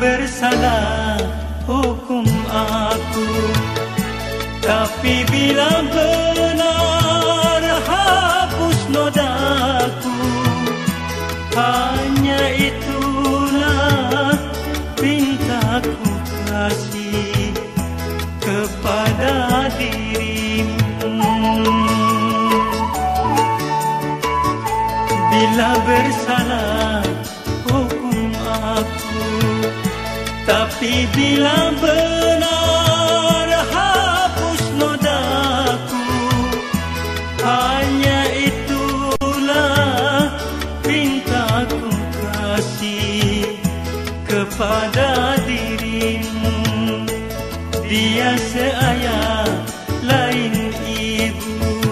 bersalah hukum aku, tapi bila benar hapus nodaku. Hanya itulah pintaku kasih kepada dirimu. Bila bersalah hukum aku, tapi bila benar hapus nodaku. Hanya itulah pintaku kasih kepada dirimu. Dia seayah lain ibu.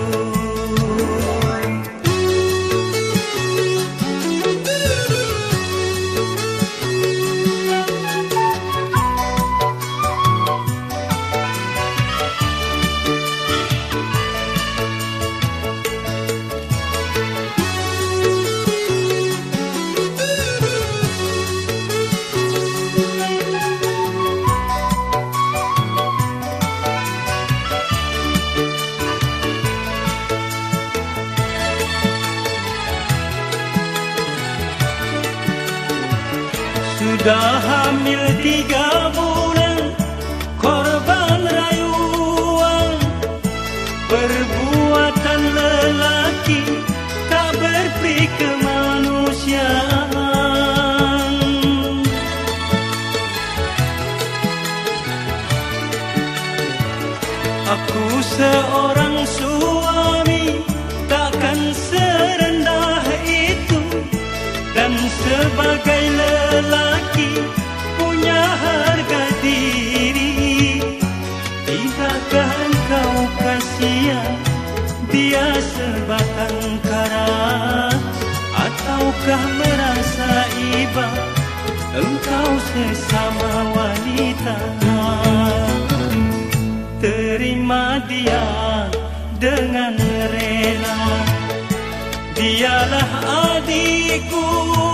Sudah hamil 3 bulan, korban rayuan, perbuatan lelaki tak berperi kemanusiaan. Aku seorang suami takkan serendah itu, dan sebagai lelaki punya harga diri. Tidakkah engkau kasihan dia sebatang kara, ataukah merasa iba engkau sesama wanita? Terima dia dengan rela, dialah adikku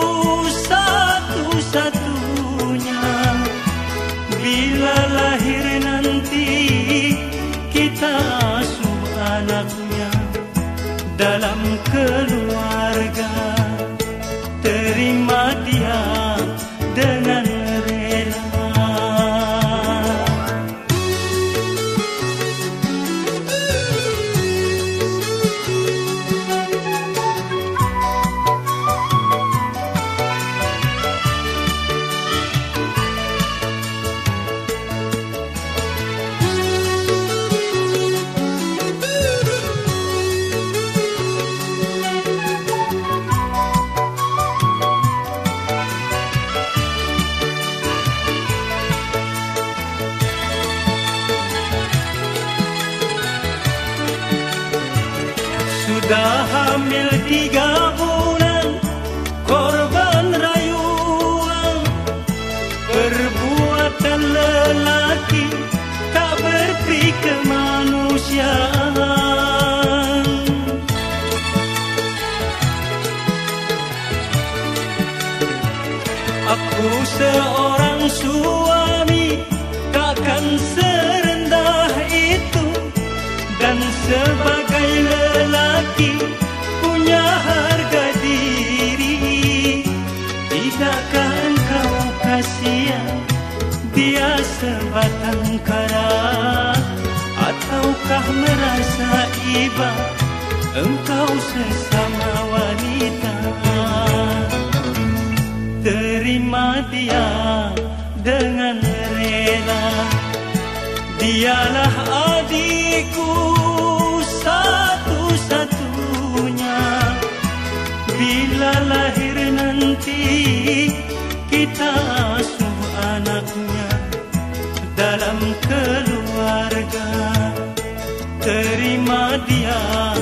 satu-satunya. Bila lahir nanti kita asuh anaknya dalam keluarga. Terima dia dengan rela. Sudah hamil 3 bulan, korban rayuan, perbuatan lelaki tak berperi kemanusiaan. Aku seorang suami takkan serendah itu, dan sebagai lelaki punya harga diri. Tidakkah engkau kasihan dia sebatang kara, ataukah merasa iba engkau sesama wanita? Terima dia dengan rela, dialah adikku satu-satunya. Bila lahir nanti kita asuh anaknya dalam keluarga. Terima dia